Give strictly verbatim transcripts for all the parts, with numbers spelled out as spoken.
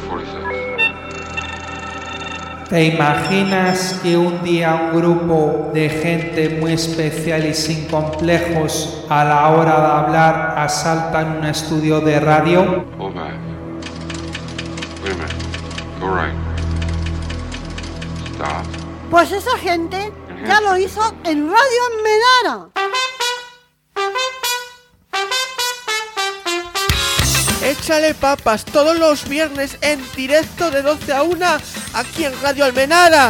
¿Te imaginas que un día un grupo de gente muy especial y sin complejos a la hora de hablar asaltan un estudio de radio? Hold back. Wait a minute. Go right. Stop. Pues esa gente ya lo hizo en Radio Almenara. Échale papas todos los viernes en directo de doce a una aquí en Radio Almenara.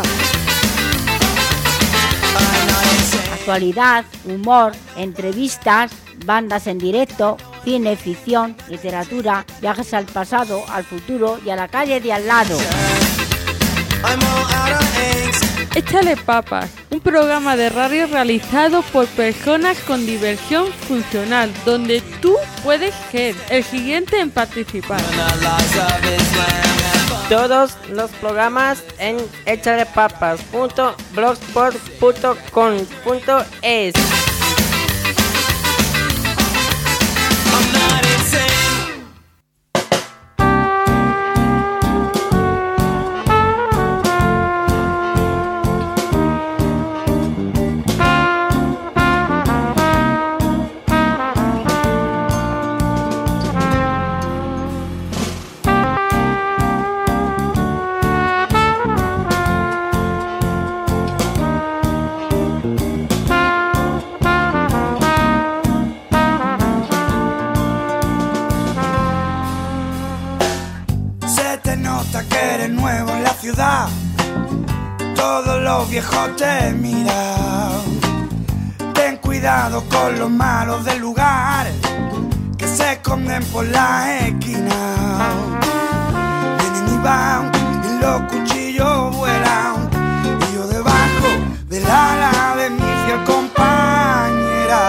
Actualidad, humor, entrevistas, bandas en directo, cine, ficción, literatura, viajes al pasado, al futuro y a la calle de al lado. Échale papas, un programa de radio realizado por personas con diversión funcional, donde tú puedes ser el siguiente en participar. Todos los programas en échale papas punto blogspot punto com punto es. Todos los viejos te miran. Ten cuidado con los malos del lugar que se esconden por las esquinas. Vienen y van y los cuchillos vuelan, y yo debajo del ala de mi fiel compañera.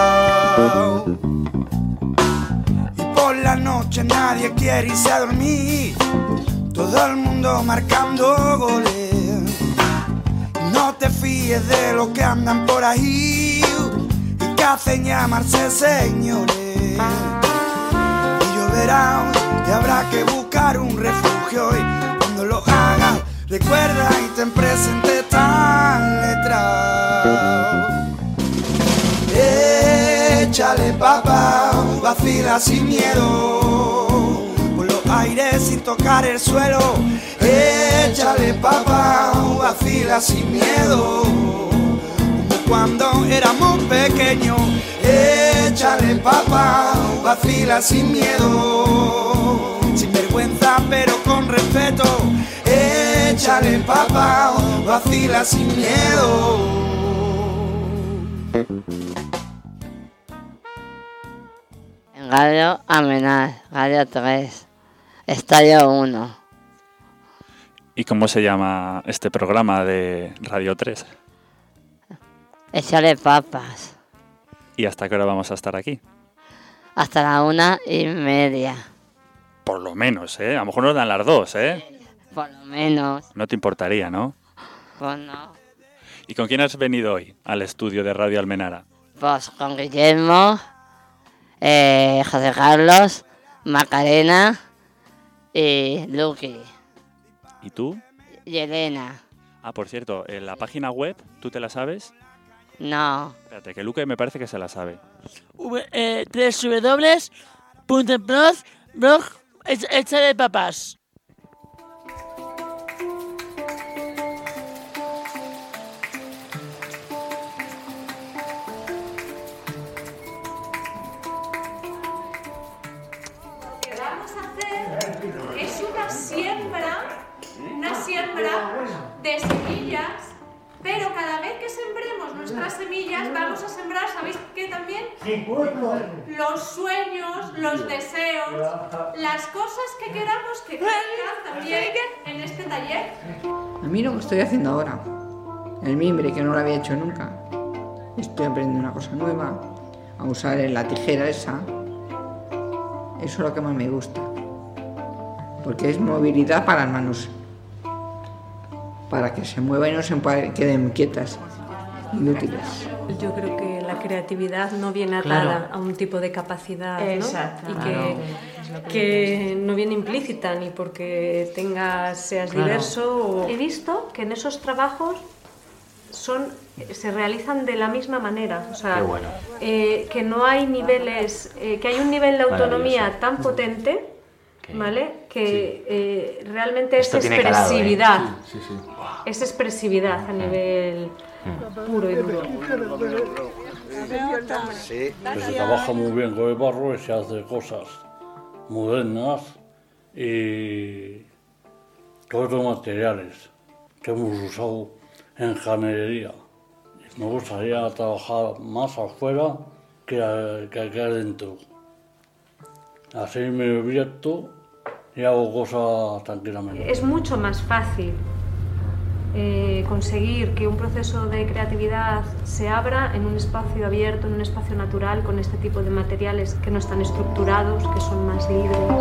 Y por la noche nadie quiere irse a dormir, todo el mundo marcando goles. No te fíes de los que andan por ahí y que hacen llamarse señores. Y lloverá y habrá que buscar un refugio, y cuando lo hagas recuerda y ten presente esta letra. Échale papa, vacila sin miedo, aire sin tocar el suelo. Échale papa, vacila sin miedo, como cuando éramos pequeños. Échale papa, vacila sin miedo, sin vergüenza pero con respeto. Échale papa, vacila sin miedo. En Radio Almenara, Radio tres. Estadio uno. ¿Y cómo se llama este programa de Radio tres? Échale papas. ¿Y hasta qué hora vamos a estar aquí? Hasta la una y media. Por lo menos, ¿eh? A lo mejor nos dan las dos, ¿eh? Por lo menos. No te importaría, ¿no? Pues no. ¿Y con quién has venido hoy al estudio de Radio Almenara? Pues con Guillermo, eh, José Carlos, Macarena y Luqui. ¿Y tú? Y Elena. Ah, por cierto, ¿en la página web tú te la sabes? No. Espérate, que Luque me parece que se la sabe. W eh, w w w punto blog blog échale papas. De semillas, pero cada vez que sembremos nuestras semillas vamos a sembrar, ¿sabéis qué también? Sí. Los sueños, los deseos, las cosas que queramos que crezcan también en este taller. A mí lo que estoy haciendo ahora, el mimbre, que no lo había hecho nunca, estoy aprendiendo una cosa nueva, a usar la tijera esa, eso es lo que más me gusta, porque es movilidad para las manos, para que se muevan y no se queden quietas, inútiles. Yo creo que la creatividad no viene atada Claro. a un tipo de capacidad, ¿no? Exacto. Y que, Claro. Es lo que que no viene implícita ni porque tengas, seas Claro. diverso. O... He visto que en esos trabajos son, se realizan de la misma manera, o sea, Qué bueno. eh, que no hay niveles, eh, que hay un nivel de autonomía Maravilloso. tan potente, ¿vale? Que eh, realmente Esto es tiene calado, ¿eh? expresividad, Sí, sí, sí. es expresividad a nivel puro y duro. Sí, que se trabaja muy bien con el barro y se hace cosas modernas y todos los materiales que hemos usado en jardinería. Me gustaría trabajar más afuera que, a- que aquí adentro. Así me divierto y hago cosas tranquilamente. Es mucho más fácil eh, conseguir que un proceso de creatividad se abra en un espacio abierto, en un espacio natural, con este tipo de materiales que no están estructurados, que son más libres.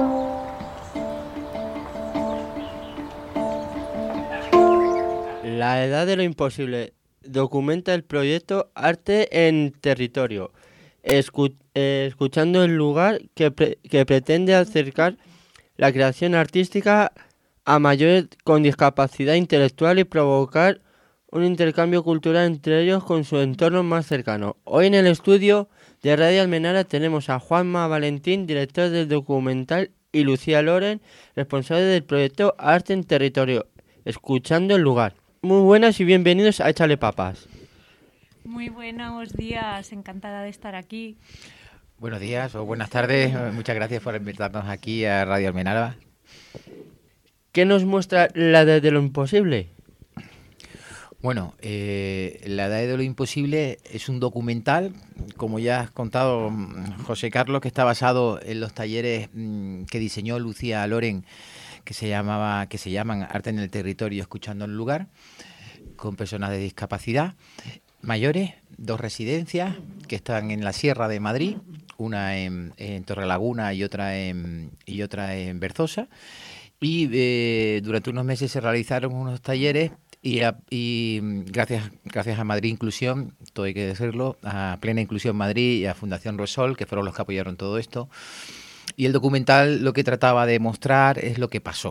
La Edad de lo Imposible documenta el proyecto Arte en Territorio, escu- eh, escuchando el lugar que, pre- que pretende acercar la creación artística a mayores con discapacidad intelectual y provocar un intercambio cultural entre ellos con su entorno más cercano. Hoy en el estudio de Radio Almenara tenemos a Juanma Valentín, director del documental, y Lucía Loren, responsable del proyecto Arte en Territorio, escuchando el lugar. Muy buenas y bienvenidos a Échale Papas. Muy buenos días, encantada de estar aquí. Buenos días o buenas tardes, muchas gracias por invitarnos aquí a Radio Almenara. ¿Qué nos muestra La Edad de lo Imposible? Bueno, eh, La Edad de lo Imposible es un documental, como ya has contado, José Carlos, que está basado en los talleres mmm, que diseñó Lucía Loren, que se llamaba, que se llaman Arte en el Territorio, escuchando el lugar, con personas de discapacidad mayores, dos residencias que están en la Sierra de Madrid, una en, en Torrelaguna y otra en, y otra en Berzosa. Y eh, durante unos meses se realizaron unos talleres y, a, y gracias, gracias a Madrid Inclusión, todo hay que decirlo, a Plena Inclusión Madrid y a Fundación Resol, que fueron los que apoyaron todo esto. Y el documental lo que trataba de mostrar es lo que pasó.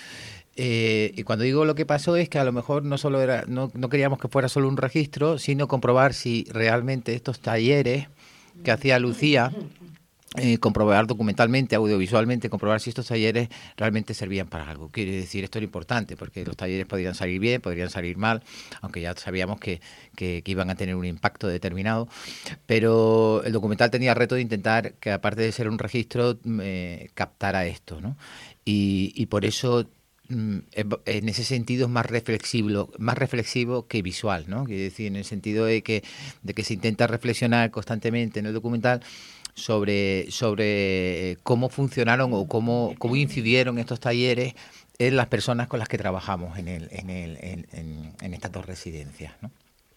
Eh, y cuando digo lo que pasó es que a lo mejor no solo era, no, no queríamos que fuera solo un registro, sino comprobar si realmente estos talleres que hacía Lucía, eh, comprobar documentalmente, audiovisualmente, comprobar si estos talleres realmente servían para algo. Quiere decir, esto era importante, porque los talleres podrían salir bien, podrían salir mal, aunque ya sabíamos que, que, que iban a tener un impacto determinado. Pero el documental tenía el reto de intentar que, aparte de ser un registro, eh, captara esto, ¿no? Y, y por eso, en ese sentido, es más reflexivo, más reflexivo que visual, ¿no? Quiere decir, en el sentido de que, de que se intenta reflexionar constantemente en el documental sobre, sobre cómo funcionaron o cómo, cómo incidieron estos talleres en las personas con las que trabajamos en, el, en, el, en, en, en estas dos residencias, ¿no?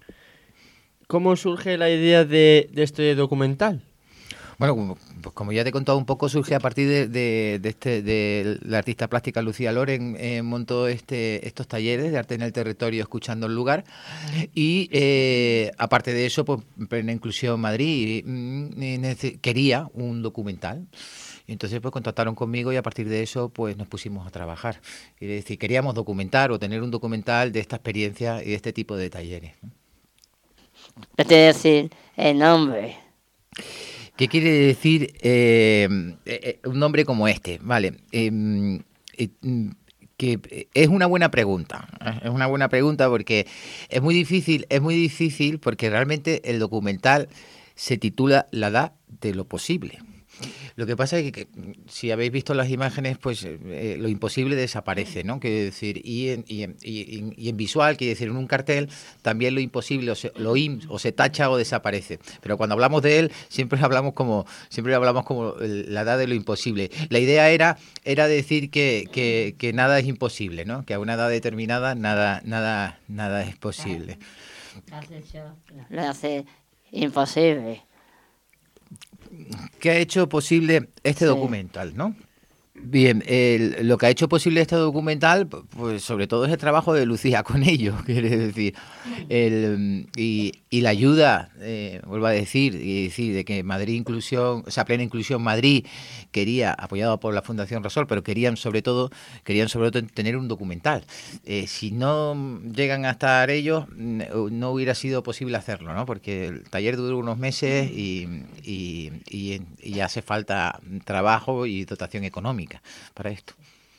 ¿Cómo surge la idea de, de este documental? Bueno, pues como ya te he contado un poco, surge a partir de, de, de este de la artista plástica Lucía Loren, eh, montó este estos talleres de arte en el territorio, escuchando el lugar, y eh, aparte de eso, pues Plena Inclusión Madrid mm, quería un documental. Y entonces pues contactaron conmigo y a partir de eso pues nos pusimos a trabajar. Es decir, queríamos documentar o tener un documental de esta experiencia y de este tipo de talleres, ¿no? ¿Qué quiere decir el nombre? ¿Qué quiere decir eh, eh, un nombre como este? Vale, eh, eh, que es una buena pregunta, ¿eh? Es una buena pregunta porque es muy difícil, es muy difícil porque realmente el documental se titula La Edad de lo Posible. Lo que pasa es que, que si habéis visto las imágenes, pues eh, lo imposible desaparece, ¿no? Quiere decir, y en, y, en, y, y en visual, quiere decir, en un cartel, también lo imposible o se, lo in, o se tacha o desaparece. Pero cuando hablamos de él, siempre hablamos como siempre hablamos como la edad de lo imposible. La idea era era decir que, que, que nada es imposible, ¿no? Que a una edad determinada nada nada nada es posible. Lo hace imposible. ¿Qué ha hecho posible este Sí. documental, no? Bien, el- lo que ha hecho posible este documental, pues sobre todo es el trabajo de Lucía con ellos, quiere decir, el, y, y la ayuda, eh, vuelvo a decir, y decir de que Madrid Inclusión, o sea, Plena Inclusión Madrid quería, apoyado por la Fundación Resol, pero querían sobre todo, querían sobre todo tener un documental. Eh, si no llegan a estar ellos, mm, no hubiera sido posible hacerlo, ¿no? Porque el taller duró unos meses y, y, y, y hace falta trabajo y dotación económica para esto.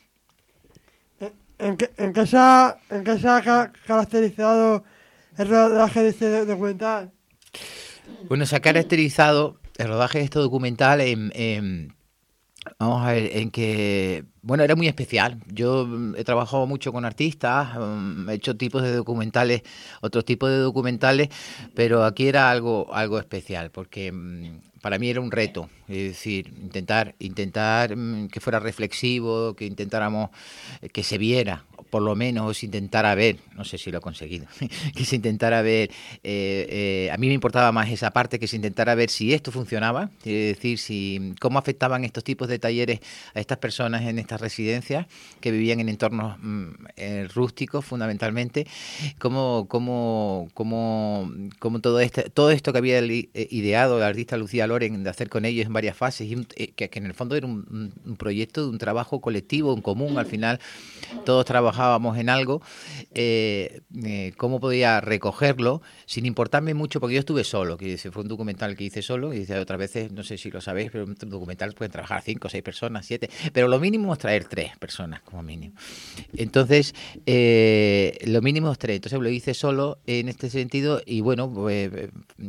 ¿En qué, en qué se ha, en qué se ha ca- caracterizado el rodaje de este documental? Bueno, se ha caracterizado el rodaje de este documental en, en- vamos a ver, en que, bueno, era muy especial. Yo mm, he trabajado mucho con artistas, mm, he hecho tipos de documentales, otros tipos de documentales, pero aquí era algo, algo especial, porque mm, para mí era un reto, es decir, intentar, intentar mm, que fuera reflexivo, que intentáramos eh, que se viera, o por lo menos se intentara ver, no sé si lo he conseguido, que se intentara ver, eh, eh, a mí me importaba más esa parte, que se intentara ver si esto funcionaba, es decir, si cómo afectaban estos tipos de talleres a estas personas en estas residencias que vivían en entornos mm, eh, rústicos fundamentalmente, cómo, cómo, cómo, cómo todo, este, todo esto que había li- eh, ideado la artista Lucía Loren de hacer con ellos en varias fases, y un- eh, que, que en el fondo era un, un- un proyecto de un trabajo colectivo, en común, al final todos trabajábamos en algo, eh, eh, cómo podía recogerlo sin importarme mucho, porque yo estuve solo, que fue un documental que hice solo, y dice otras veces, no sé si lo sabéis, pero un documental pueden trabajar cinco, seis personas, siete, pero lo mínimo es traer tres personas como mínimo. Entonces, eh, lo mínimo es tres, entonces lo hice solo en este sentido, y bueno, pues, eh,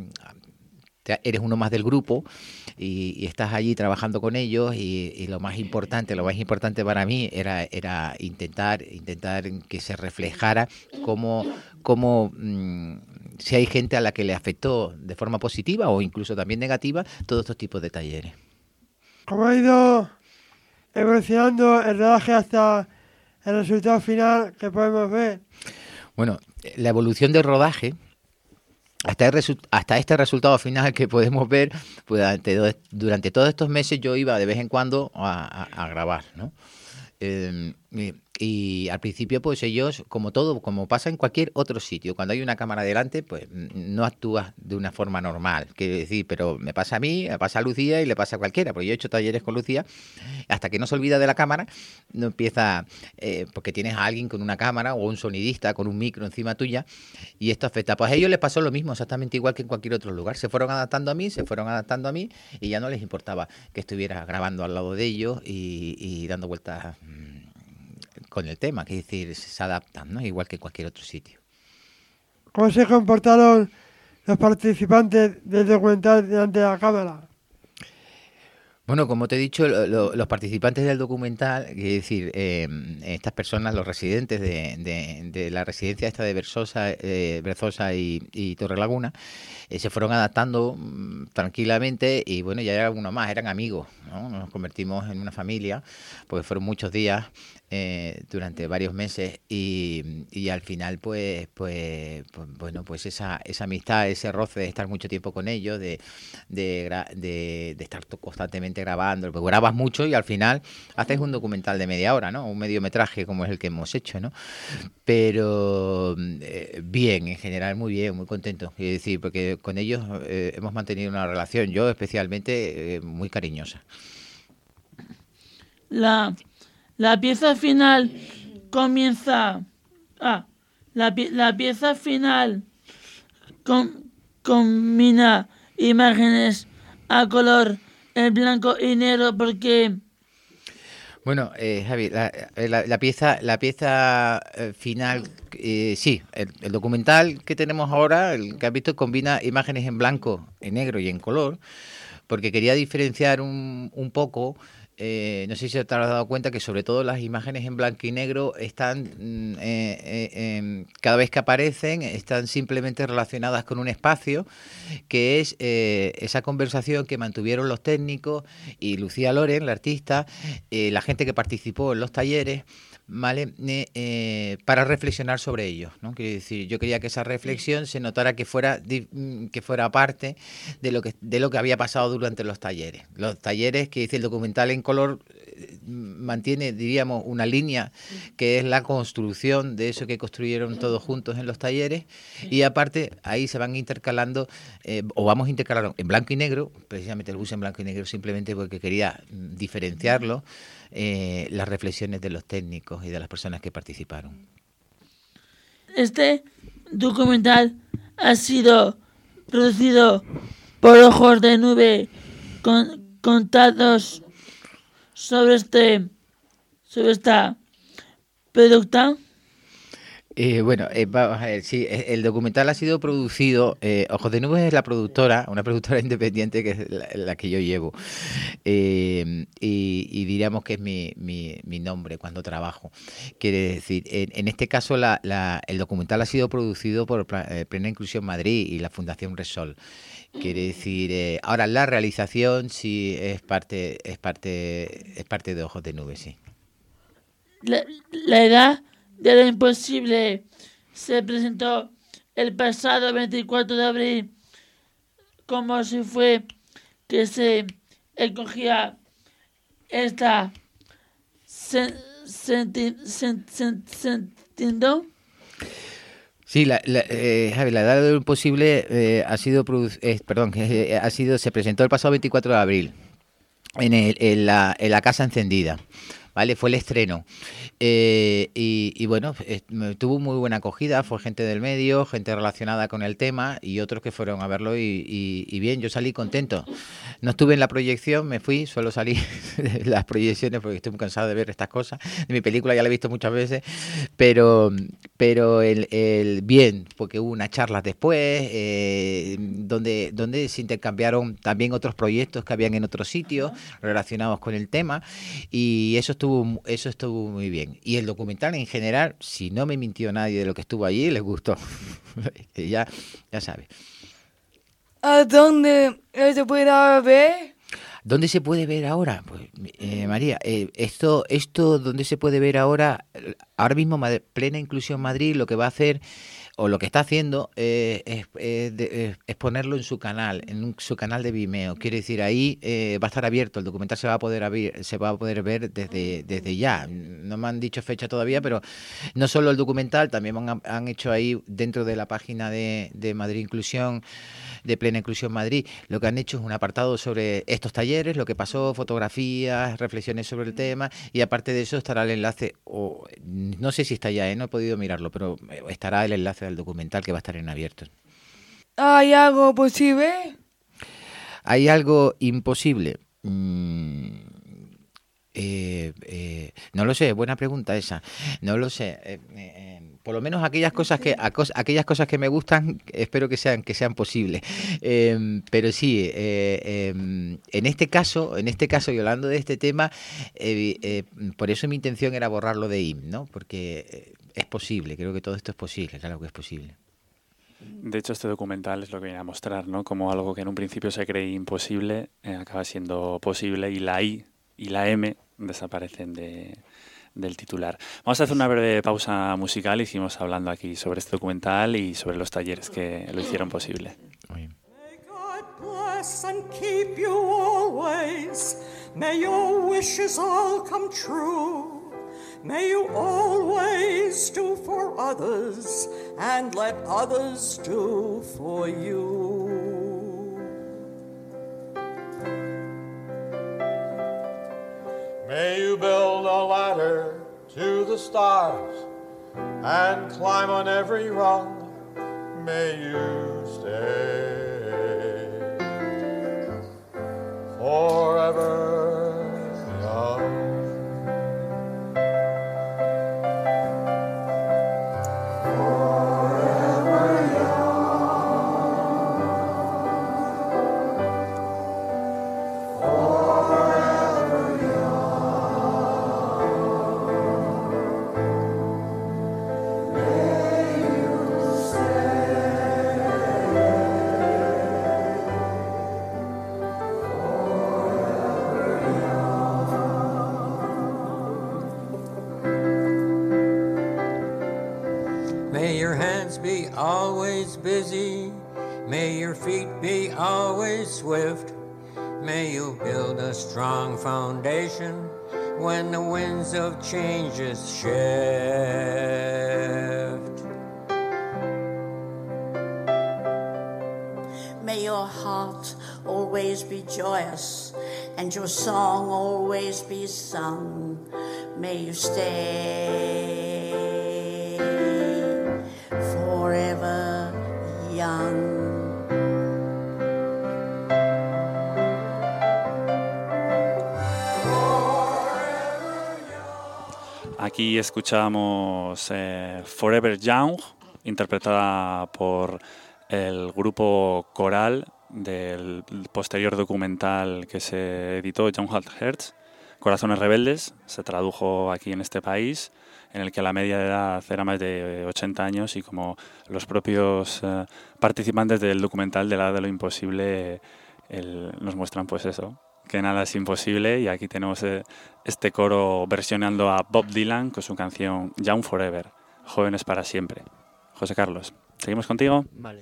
te- eres uno más del grupo y, y estás allí trabajando con ellos, y, y lo más importante, lo más importante para mí era, era intentar, intentar que se reflejara cómo, cómo mm, si hay gente a la que le afectó de forma positiva o incluso también negativa todos estos tipos de talleres. ¿Cómo ha ido evolucionando el rodaje hasta el resultado final que podemos ver? Bueno, la evolución del rodaje hasta, el resu- hasta este resultado final que podemos ver, pues durante, do- durante todos estos meses yo iba de vez en cuando a, a- a grabar, ¿no? Eh, y, y al principio, pues ellos, como todo, como pasa en cualquier otro sitio, cuando hay una cámara delante, pues mm, no actúas de una forma normal, quiero decir, pero me pasa a mí, me pasa a Lucía y le pasa a cualquiera, porque yo he hecho talleres con Lucía, hasta que no se olvida de la cámara, no empieza, eh, porque tienes a alguien con una cámara o un sonidista con un micro encima tuya, y esto afecta. Pues a ellos les pasó lo mismo, exactamente igual que en cualquier otro lugar, se fueron adaptando a mí, se fueron adaptando a mí, y ya no les importaba que estuviera grabando al lado de ellos y, y dando vueltas mm, con el tema, que es decir, se adaptan, ¿no? Igual que en cualquier otro sitio. ¿Cómo se comportaron los participantes del documental delante de la cámara? Bueno, como te he dicho, lo- lo- los participantes del documental, es decir, eh, estas personas, los residentes de, de- de la residencia esta de Versosa, eh, Berzosa y, y Torrelaguna, eh, se fueron adaptando mm, tranquilamente, y bueno, ya era uno más, eran amigos, ¿no? Nos convertimos en una familia, porque fueron muchos días eh, durante varios meses, y, y al final pues pues, pues bueno, pues esa, esa amistad, ese roce de estar mucho tiempo con ellos, de, de, gra- de, de estar to- constantemente grabando, porque grabas mucho y al final haces un documental de media hora, ¿no? Un mediometraje como es el que hemos hecho, ¿no? Pero eh, bien, en general muy bien, muy contento, es decir, porque con ellos eh, hemos mantenido una relación, yo especialmente, eh, muy cariñosa. La, la pieza final comienza. Ah, la, pi- la pieza final com- combina imágenes a color en blanco y negro porque. Bueno, eh, Javi, la, eh, la- la pieza, la pieza eh, final, eh, sí, el, el documental que tenemos ahora, el que has visto, combina imágenes en blanco, en negro y en color, porque quería diferenciar un, un poco. Eh, no sé si te has dado cuenta que sobre todo las imágenes en blanco y negro están, mm, eh, eh, em, cada vez que aparecen, están simplemente relacionadas con un espacio, que es eh, esa conversación que mantuvieron los técnicos y Lucía Loren, la artista, eh, la gente que participó en los talleres, ¿vale? Eh, eh, para reflexionar sobre ellos, ¿no? Quiero decir, yo quería que esa reflexión se notara que fuera di- mm, que fuera parte de lo que de lo que había pasado durante los talleres. Los talleres que dice el documental en- color mantiene, diríamos, una línea que es la construcción de eso que construyeron todos juntos en los talleres, y aparte ahí se van intercalando eh, o vamos a intercalar en blanco y negro, precisamente el bus en blanco y negro simplemente porque quería diferenciarlo, eh, las reflexiones de los técnicos y de las personas que participaron. Este documental ha sido producido por Ojos de Nube, con, contados sobre este sobre esta producta. Eh, bueno, eh, vamos a ver, sí, el documental ha sido producido, eh, Ojos de Nubes es la productora, una productora independiente que es la, la que yo llevo, eh, y, y diríamos que es mi, mi, mi nombre cuando trabajo. Quiere decir, en, en este caso la, la, el documental ha sido producido por eh, Plena Inclusión Madrid y la Fundación Resol. Quiere decir, eh, ahora la realización sí es parte, es parte, es parte de Ojos de Nubes, sí. La, la edad de lo imposible se presentó el pasado veinticuatro de abril, como si fue que se escogía esta sentido. Sí, la, la, eh, Javi, la edad de lo imposible eh, ha sido, produ- eh, perdón, eh, ha sido, se presentó el pasado veinticuatro de abril en, el, en, la, en la Casa Encendida. ¿Vale? Fue el estreno. Eh, y, y bueno, eh, tuvo muy buena acogida, fue gente del medio, gente relacionada con el tema y otros que fueron a verlo y, y, y bien, yo salí contento. No estuve en la proyección, me fui, suelo salir de las proyecciones porque estoy muy cansado de ver estas cosas. De mi película ya la he visto muchas veces, pero, pero el, el bien, porque hubo unas charlas después eh, donde, donde se intercambiaron también otros proyectos que habían en otros sitios relacionados con el tema, y eso estuvo Eso estuvo muy bien. Y el documental en general, si no me mintió nadie de lo que estuvo allí, les gustó. ya, ya sabes. ¿A dónde se puede ver? ¿Dónde se puede ver ahora? Pues, eh, María, eh, esto, esto, ¿dónde se puede ver ahora? Ahora mismo Plena Inclusión Madrid lo que va a hacer, o lo que está haciendo, eh, es, es, de, es ponerlo en su canal, en un, su canal de Vimeo. Quiere decir, ahí eh, va a estar abierto, el documental se va a poder abrir, se va a poder ver desde, desde ya. No me han dicho fecha todavía, pero no solo el documental, también han, han hecho ahí dentro de la página de, de Madrid Inclusión, de Plena Inclusión Madrid, lo que han hecho es un apartado sobre estos talleres, lo que pasó, fotografías, reflexiones sobre el tema, y aparte de eso estará el enlace, o no sé si está ya, ¿eh? No he podido mirarlo, pero estará el enlace del documental que va a estar en abierto. ¿Hay algo posible? ¿Hay algo imposible? Mm, eh, eh, no lo sé, buena pregunta esa. No lo sé. Eh, eh, por lo menos aquellas cosas que aquellas cosas que me gustan, espero que sean que sean posibles. Eh, pero sí, eh, eh, en este caso, en este caso y hablando de este tema, eh, eh, por eso mi intención era borrarlo de I M, ¿no? Porque eh, es posible, creo que todo esto es posible, claro que es posible. De hecho, este documental es lo que viene a mostrar, ¿no? Como algo que en un principio se cree imposible, eh, acaba siendo posible, y la I y la M desaparecen de, del titular. Vamos a hacer una breve pausa musical y seguimos hablando aquí sobre este documental y sobre los talleres que lo hicieron posible. May God bless and keep you always. May your wishes all come true. May you always do for others and let others do for you. May you build a ladder to the stars and climb on every rung. May you stay forever young. May your hands be always busy. May your feet be always swift. May you build a strong foundation when the winds of changes shift. May your heart always be joyous and your song always be sung. May you stay forever young. Aquí escuchamos eh, Forever Young, interpretada por el grupo coral del posterior documental que se editó, Young at Hearts, Corazones Rebeldes. Se tradujo aquí en este país, en el que la media de edad era más de ochenta años, y como los propios eh, participantes del documental de la edad de lo imposible el, nos muestran pues eso, que nada es imposible. Y aquí tenemos eh, este coro versionando a Bob Dylan con su canción Young Forever, Jóvenes para siempre. José Carlos, ¿seguimos contigo? Vale.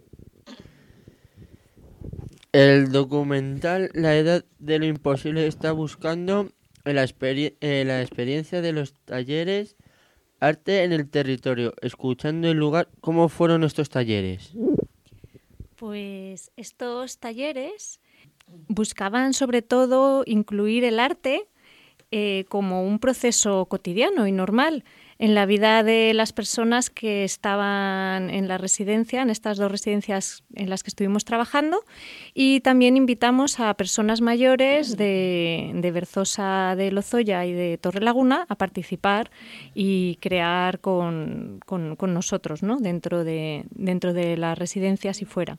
El documental La edad de lo imposible está buscando en la, experi- en la experiencia de los talleres Arte en el Territorio, escuchando el lugar. ¿Cómo fueron estos talleres? Pues estos talleres buscaban sobre todo incluir el arte eh, como un proceso cotidiano y normal en la vida de las personas que estaban en la residencia, en estas dos residencias en las que estuvimos trabajando, y también invitamos a personas mayores de, de Berzosa de Lozoya y de Torrelaguna a participar y crear con, con, con nosotros, ¿no? dentro de, dentro de las residencias y fuera.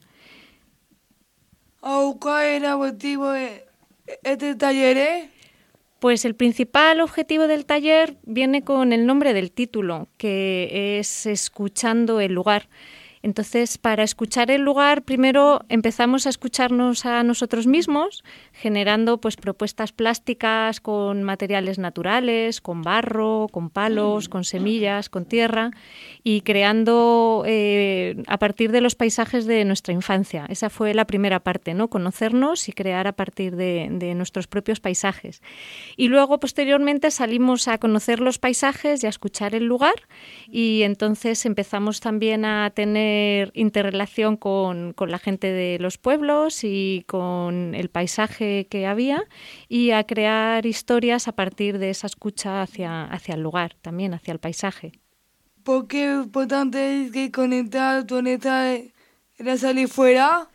¿Cuál era el motivo de este taller? Eh? Pues el principal objetivo del taller viene con el nombre del título, que es Escuchando el lugar. Entonces, para escuchar el lugar, primero empezamos a escucharnos a nosotros mismos, generando pues propuestas plásticas con materiales naturales, con barro, con palos, con semillas, con tierra, y creando eh, a partir de los paisajes de nuestra infancia. Esa fue la primera parte, ¿no? Conocernos y crear a partir de, de nuestros propios paisajes. Y luego, posteriormente, salimos a conocer los paisajes y a escuchar el lugar, y entonces empezamos también a tener interrelación con, con la gente de los pueblos y con el paisaje que había, y a crear historias a partir de esa escucha hacia, hacia el lugar, también hacia el paisaje. ¿Por qué es importante que conectar con esta era salir fuera?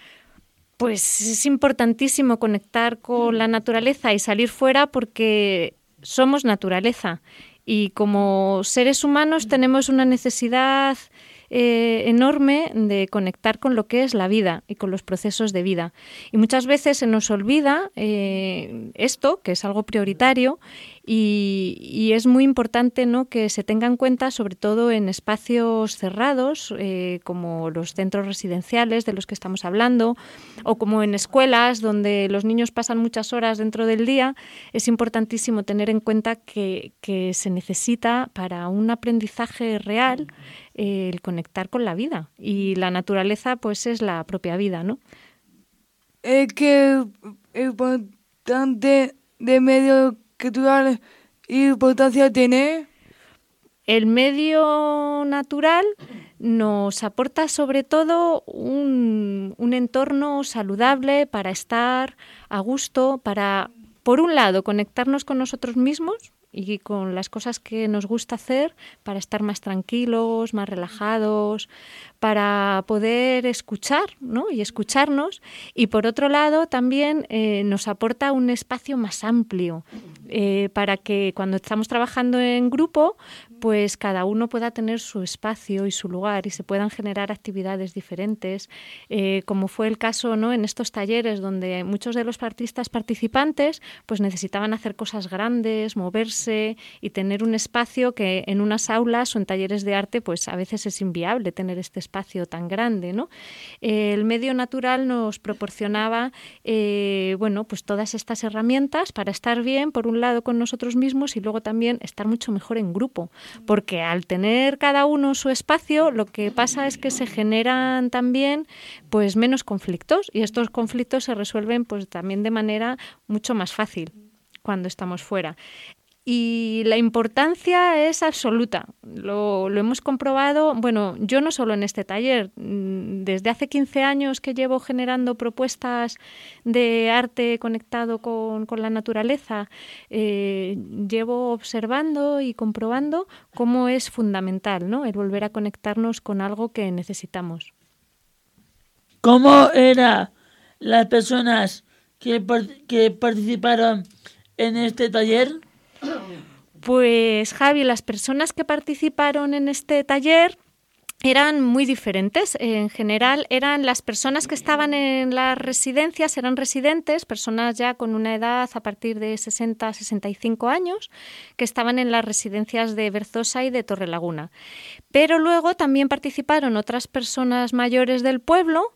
Pues es importantísimo conectar con la naturaleza y salir fuera, porque somos naturaleza y como seres humanos tenemos una necesidad Eh, enorme de conectar con lo que es la vida y con los procesos de vida. Y muchas veces se nos olvida eh, esto, que es algo prioritario, y, y es muy importante, ¿no?, que se tenga en cuenta, sobre todo en espacios cerrados, eh, como los centros residenciales de los que estamos hablando, o como en escuelas donde los niños pasan muchas horas dentro del día. Es importantísimo tener en cuenta que, que se necesita para un aprendizaje real eh, el conectar con la vida, y la naturaleza pues es la propia vida, ¿no? Es que es importante de medio natural y importancia tiene. El medio natural nos aporta sobre todo un, un entorno saludable para estar a gusto, para, por un lado, conectarnos con nosotros mismos y con las cosas que nos gusta hacer, para estar más tranquilos, más relajados, para poder escuchar, ¿no?, y escucharnos. Y por otro lado también eh, nos aporta un espacio más amplio eh, para que cuando estamos trabajando en grupo, pues cada uno pueda tener su espacio y su lugar y se puedan generar actividades diferentes, eh, como fue el caso, ¿no?, en estos talleres donde muchos de los artistas participantes pues necesitaban hacer cosas grandes, moverse y tener un espacio que en unas aulas o en talleres de arte pues a veces es inviable tener este espacio tan grande, ¿no? Eh, el medio natural nos proporcionaba eh, bueno, pues todas estas herramientas para estar bien, por un lado con nosotros mismos, y luego también estar mucho mejor en grupo, porque al tener cada uno su espacio, lo que pasa es que se generan también pues menos conflictos, y estos conflictos se resuelven pues también de manera mucho más fácil cuando estamos fuera. Y la importancia es absoluta, lo, lo hemos comprobado, bueno, yo no solo en este taller, desde hace quince años que llevo generando propuestas de arte conectado con, con la naturaleza, eh, llevo observando y comprobando cómo es fundamental, ¿no?, el volver a conectarnos con algo que necesitamos. ¿Cómo eran las personas que, que participaron en este taller? Pues Javi, las personas que participaron en este taller eran muy diferentes. En general eran las personas que estaban en las residencias, eran residentes, personas ya con una edad a partir de sesenta a sesenta y cinco años, que estaban en las residencias de Berzosa y de Torrelaguna. Pero luego también participaron otras personas mayores del pueblo,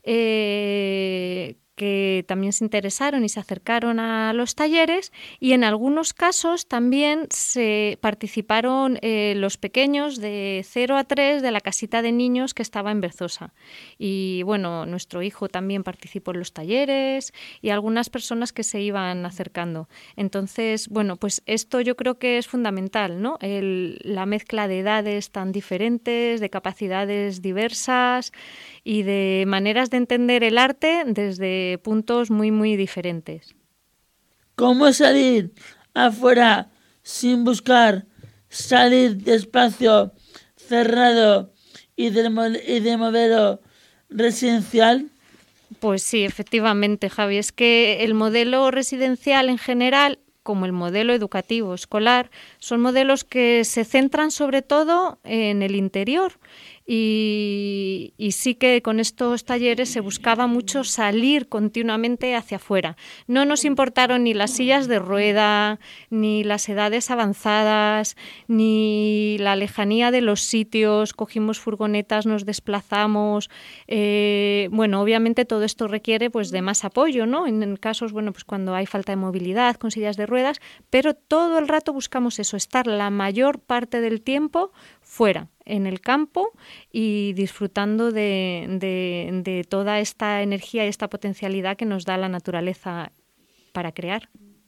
eh, que también se interesaron y se acercaron a los talleres, y en algunos casos también se participaron eh, los pequeños de cero a tres de la casita de niños que estaba en Berzosa. Y bueno, nuestro hijo también participó en los talleres y algunas personas que se iban acercando. Entonces, bueno, pues esto yo creo que es fundamental, ¿no? El, la mezcla de edades tan diferentes, de capacidades diversas y de maneras de entender el arte desde puntos muy, muy diferentes. ¿Cómo salir afuera sin buscar salir de espacio cerrado y de, y de modelo residencial? Pues sí, efectivamente, Javi. Es que el modelo residencial en general, como el modelo educativo escolar, son modelos que se centran sobre todo en el interior. Y, y sí que con estos talleres se buscaba mucho salir continuamente hacia afuera. No nos importaron ni las sillas de rueda, ni las edades avanzadas, ni la lejanía de los sitios. Cogimos furgonetas, nos desplazamos. Eh, bueno, obviamente todo esto requiere pues de más apoyo, ¿no? En, en casos, bueno, pues cuando hay falta de movilidad con sillas de ruedas, pero todo el rato buscamos eso, estar la mayor parte del tiempo fuera, en el campo, y disfrutando de, de, de toda esta energía y esta potencialidad que nos da la naturaleza para crear.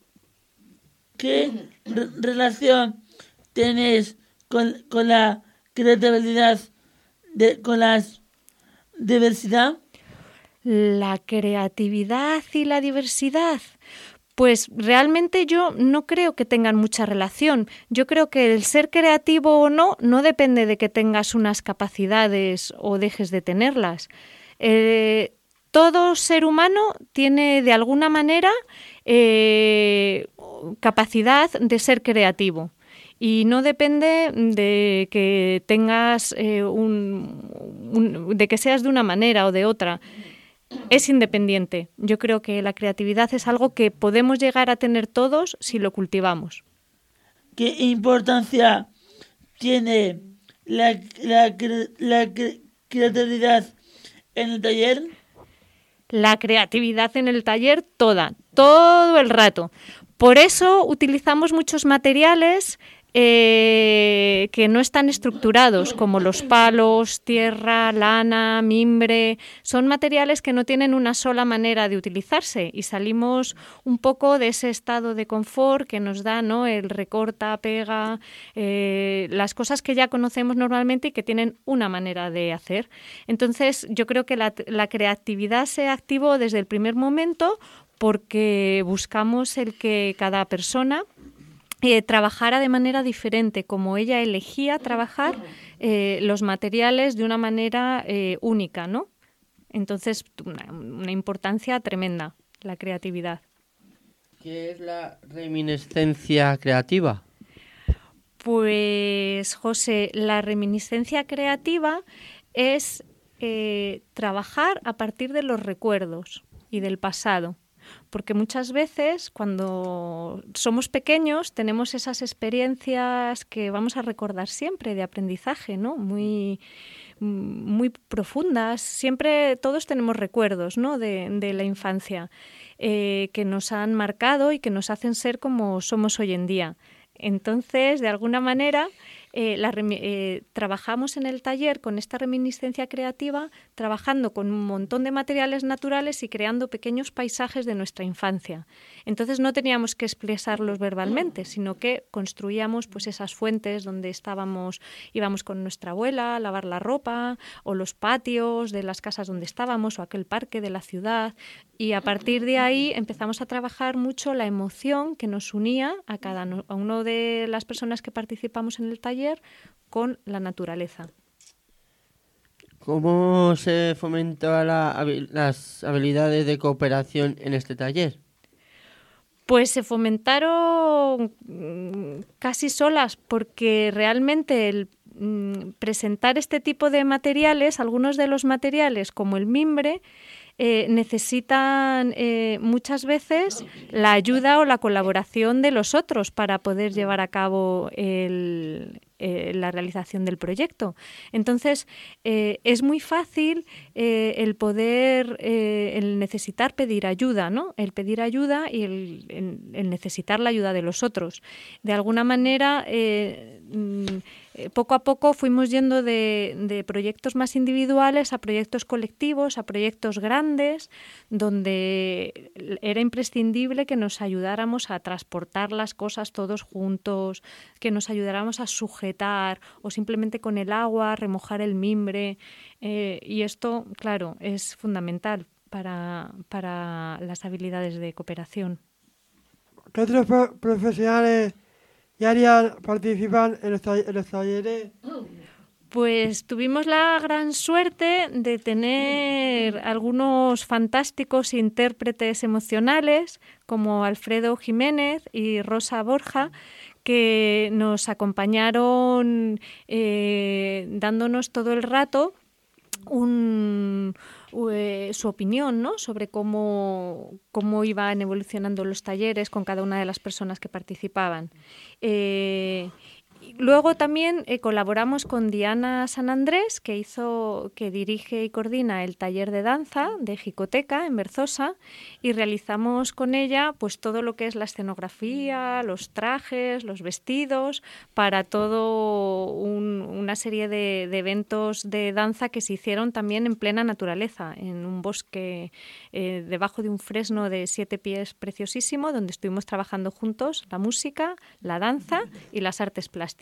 ¿Qué re- relación tienes con, con la creatividad, de, con la diversidad? La creatividad y la diversidad. Pues realmente yo no creo que tengan mucha relación. Yo creo que el ser creativo o no no depende de que tengas unas capacidades o dejes de tenerlas. Eh, todo ser humano tiene de alguna manera eh, capacidad de ser creativo. Y no depende de que tengas eh, un, un, de que seas de una manera o de otra. Es independiente. Yo creo que la creatividad es algo que podemos llegar a tener todos si lo cultivamos. ¿Qué importancia tiene la, la, la creatividad en el taller? La creatividad en el taller toda, todo el rato. Por eso utilizamos muchos materiales Eh, que no están estructurados, como los palos, tierra, lana, mimbre. Son materiales que no tienen una sola manera de utilizarse y salimos un poco de ese estado de confort que nos da, ¿no?, el recorta, pega, eh, las cosas que ya conocemos normalmente y que tienen una manera de hacer. Entonces yo creo que la, la creatividad se activó desde el primer momento porque buscamos el que cada persona Eh, trabajara de manera diferente, como ella elegía trabajar eh, los materiales de una manera eh, única, ¿no? Entonces, una, una importancia tremenda, la creatividad. ¿Qué es la reminiscencia creativa? Pues, José, la reminiscencia creativa es eh, trabajar a partir de los recuerdos y del pasado. Porque muchas veces cuando somos pequeños tenemos esas experiencias que vamos a recordar siempre de aprendizaje, ¿no? Muy, muy profundas. Siempre todos tenemos recuerdos, ¿no?, de, de la infancia eh, que nos han marcado y que nos hacen ser como somos hoy en día. Entonces, de alguna manera, eh, la, eh, trabajamos en el taller con esta reminiscencia creativa, trabajando con un montón de materiales naturales y creando pequeños paisajes de nuestra infancia. Entonces no teníamos que expresarlos verbalmente, sino que construíamos pues esas fuentes donde estábamos, íbamos con nuestra abuela a lavar la ropa, o los patios de las casas donde estábamos, o aquel parque de la ciudad, y a partir de ahí empezamos a trabajar mucho la emoción que nos unía a cada a uno de las personas que participamos en el taller con la naturaleza. ¿Cómo se fomentó la, las habilidades de cooperación en este taller? Pues se fomentaron casi solas, porque realmente el mm, presentar este tipo de materiales, algunos de los materiales como el mimbre, Eh, necesitan eh, muchas veces la ayuda o la colaboración de los otros para poder llevar a cabo el, eh, la realización del proyecto. Entonces, eh, es muy fácil eh, el poder, eh, el necesitar pedir ayuda, ¿no? El pedir ayuda y el, el, el necesitar la ayuda de los otros. De alguna manera, eh, poco a poco fuimos yendo de, de proyectos más individuales a proyectos colectivos, a proyectos grandes, donde era imprescindible que nos ayudáramos a transportar las cosas todos juntos, que nos ayudáramos a sujetar o simplemente con el agua remojar el mimbre. Eh, y esto, claro, es fundamental para, para las habilidades de cooperación. ¿Qué otros pro- profesionales y áreas participan en los, en los talleres? Pues tuvimos la gran suerte de tener algunos fantásticos intérpretes emocionales como Alfredo Jiménez y Rosa Borja, que nos acompañaron eh, dándonos todo el rato un... Eh, su opinión, ¿no?, sobre cómo, cómo iban evolucionando los talleres con cada una de las personas que participaban. Eh, Luego también eh, colaboramos con Diana San Andrés, que hizo, que dirige y coordina el taller de danza de Jicoteca en Berzosa, y realizamos con ella pues todo lo que es la escenografía, los trajes, los vestidos, para todo un, una serie de, de eventos de danza que se hicieron también en plena naturaleza, en un bosque eh, debajo de un fresno de siete pies preciosísimo, donde estuvimos trabajando juntos la música, la danza y las artes plásticas.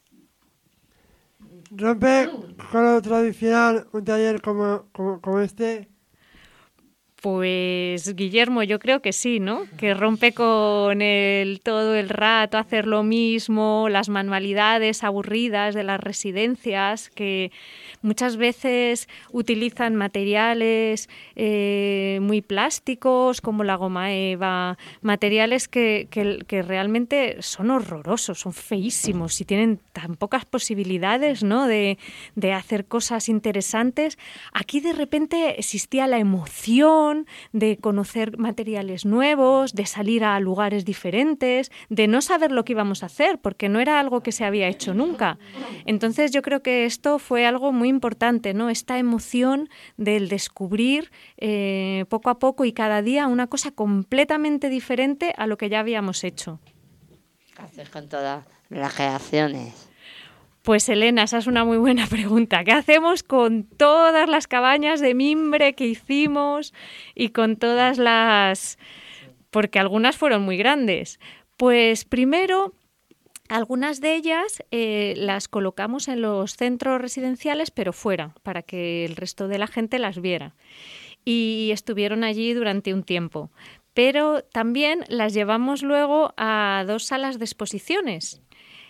¿Rompe con lo tradicional un taller como, como, como este? Pues Guillermo, yo creo que sí, ¿no? Que rompe con el todo el rato hacer lo mismo, las manualidades aburridas de las residencias, que muchas veces utilizan materiales eh, muy plásticos, como la goma eva, materiales que, que, que realmente son horrorosos, son feísimos y tienen tan pocas posibilidades, ¿no?, de, de hacer cosas interesantes. Aquí de repente existía la emoción de conocer materiales nuevos, de salir a lugares diferentes, de no saber lo que íbamos a hacer, porque no era algo que se había hecho nunca. Entonces yo creo que esto fue algo muy importante, ¿no?, esta emoción del descubrir eh, poco a poco y cada día una cosa completamente diferente a lo que ya habíamos hecho. ¿Qué haces con todas las creaciones? Pues Elena, esa es una muy buena pregunta. ¿Qué hacemos con todas las cabañas de mimbre que hicimos y con todas las...? Porque algunas fueron muy grandes. Pues primero, algunas de ellas eh, las colocamos en los centros residenciales, pero fuera, para que el resto de la gente las viera. Y estuvieron allí durante un tiempo. Pero también las llevamos luego a dos salas de exposiciones.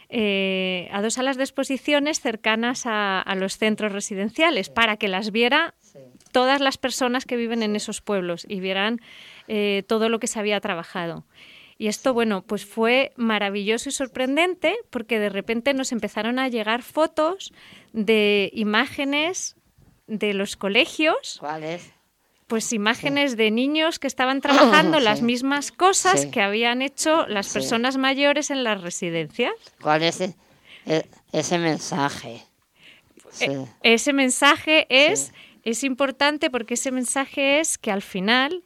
Eh, a dos salas de exposiciones cercanas a, a los centros residenciales, para que las viera todas las personas que viven en esos pueblos y vieran eh, todo lo que se había trabajado. Y esto, bueno, pues fue maravilloso y sorprendente, porque de repente nos empezaron a llegar fotos de imágenes de los colegios. ¿Cuáles? Pues imágenes sí. de niños que estaban trabajando sí. las mismas cosas sí. que habían hecho las sí. personas mayores en las residencias. ¿Cuál es ese, ese mensaje? Sí. Ese mensaje es, sí. es importante, porque ese mensaje es que al final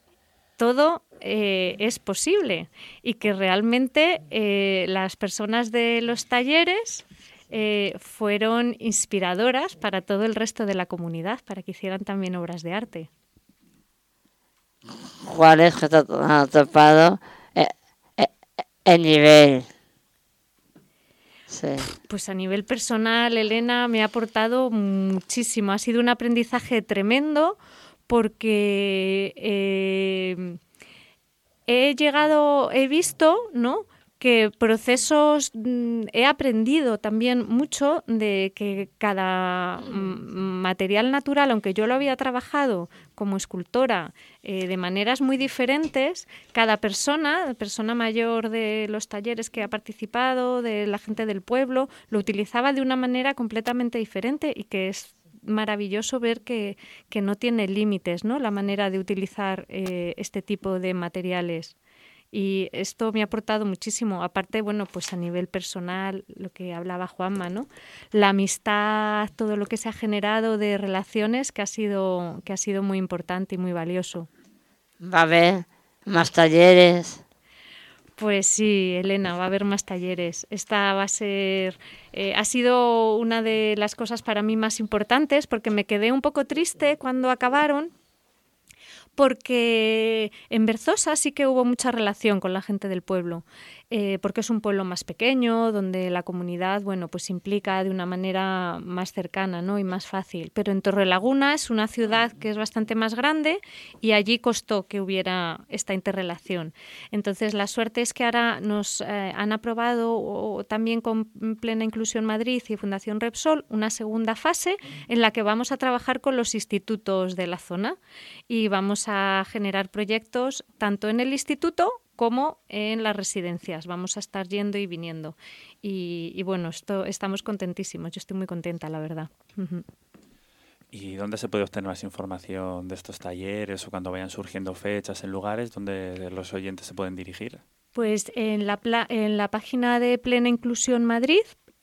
todo eh, es posible y que realmente eh, las personas de los talleres eh, fueron inspiradoras para todo el resto de la comunidad, para que hicieran también obras de arte. ¿Cuál es que te ha topado eh, eh, el nivel? Sí. Pues a nivel personal, Elena, me ha aportado muchísimo. Ha sido un aprendizaje tremendo porque eh, he llegado, he visto, ¿no?, que procesos, he aprendido también mucho de que cada material natural, aunque yo lo había trabajado como escultora eh, de maneras muy diferentes, cada persona, persona mayor de los talleres que ha participado, de la gente del pueblo, lo utilizaba de una manera completamente diferente y que es maravilloso ver que, que no tiene límites, ¿no?, la manera de utilizar eh, este tipo de materiales. Y esto me ha aportado muchísimo. Aparte, bueno, pues a nivel personal, lo que hablaba Juanma, ¿no?, la amistad, todo lo que se ha generado de relaciones que ha sido, que ha sido muy importante y muy valioso. Va a haber más talleres. Pues sí, Elena, va a haber más talleres. Esta va a ser, eh, ha sido una de las cosas para mí más importantes porque me quedé un poco triste cuando acabaron, porque en Berzosa sí que hubo mucha relación con la gente del pueblo, eh, porque es un pueblo más pequeño, donde la comunidad, bueno, pues se implica de una manera más cercana, ¿no?, y más fácil. Pero en Torrelaguna es una ciudad que es bastante más grande y allí costó que hubiera esta interrelación. Entonces, la suerte es que ahora nos eh, han aprobado, o también con Plena Inclusión Madrid y Fundación Repsol, una segunda fase en la que vamos a trabajar con los institutos de la zona y vamos a generar proyectos tanto en el instituto como en las residencias. Vamos a estar yendo y viniendo. Y, y bueno, esto, estamos contentísimos. Yo estoy muy contenta, la verdad. Uh-huh. ¿Y dónde se puede obtener más información de estos talleres o cuando vayan surgiendo fechas en lugares donde los oyentes se pueden dirigir? Pues en la, pla- en la página de Plena Inclusión Madrid,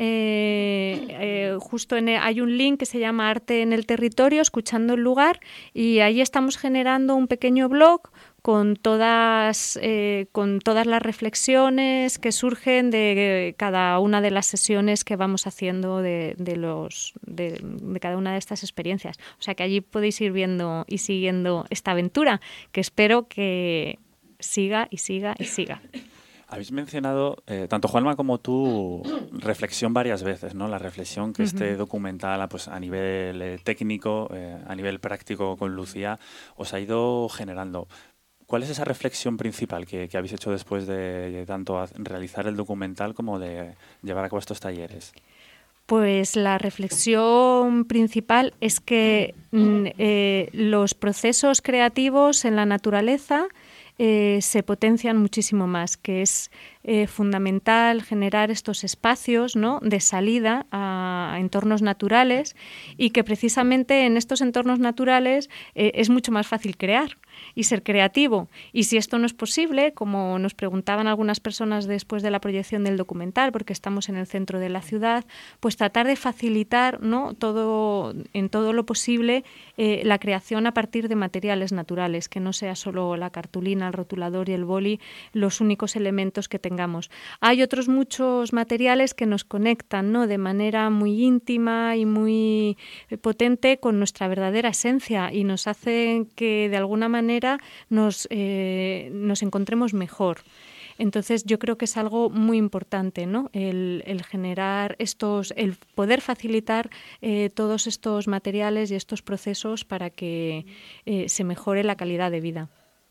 Eh, eh, justo en el, hay un link que se llama Arte en el Territorio, escuchando el lugar, y ahí estamos generando un pequeño blog con todas, eh, con todas las reflexiones que surgen de cada una de las sesiones que vamos haciendo de, de, los, de, de cada una de estas experiencias. O sea que allí podéis ir viendo y siguiendo esta aventura, que espero que siga y siga y siga. Habéis mencionado, eh, tanto Juanma como tú, reflexión varias veces, ¿no? La reflexión que uh-huh. este documental, pues, a nivel eh, técnico, eh, a nivel práctico con Lucía, os ha ido generando. ¿Cuál es esa reflexión principal que, que habéis hecho después de, de tanto realizar el documental como de llevar a cabo estos talleres? Pues la reflexión principal es que eh, los procesos creativos en la naturaleza Eh, se potencian muchísimo más, que es eh, fundamental generar estos espacios, ¿no?, de salida a, a entornos naturales, y que precisamente en estos entornos naturales eh, es mucho más fácil crear y ser creativo. Y si esto no es posible, como nos preguntaban algunas personas después de la proyección del documental, porque estamos en el centro de la ciudad, pues tratar de facilitar, ¿no?, todo, en todo lo posible eh, la creación a partir de materiales naturales, que no sea solo la cartulina, el rotulador y el boli los únicos elementos que tengamos. Hay otros muchos materiales que nos conectan, ¿no?, de manera muy íntima y muy potente con nuestra verdadera esencia, y nos hacen que de alguna manera nos, eh, nos encontremos mejor. Entonces yo creo que es algo muy importante, ¿no?, el, el generar estos, el poder facilitar eh, todos estos materiales y estos procesos para que eh, se mejore la calidad de vida.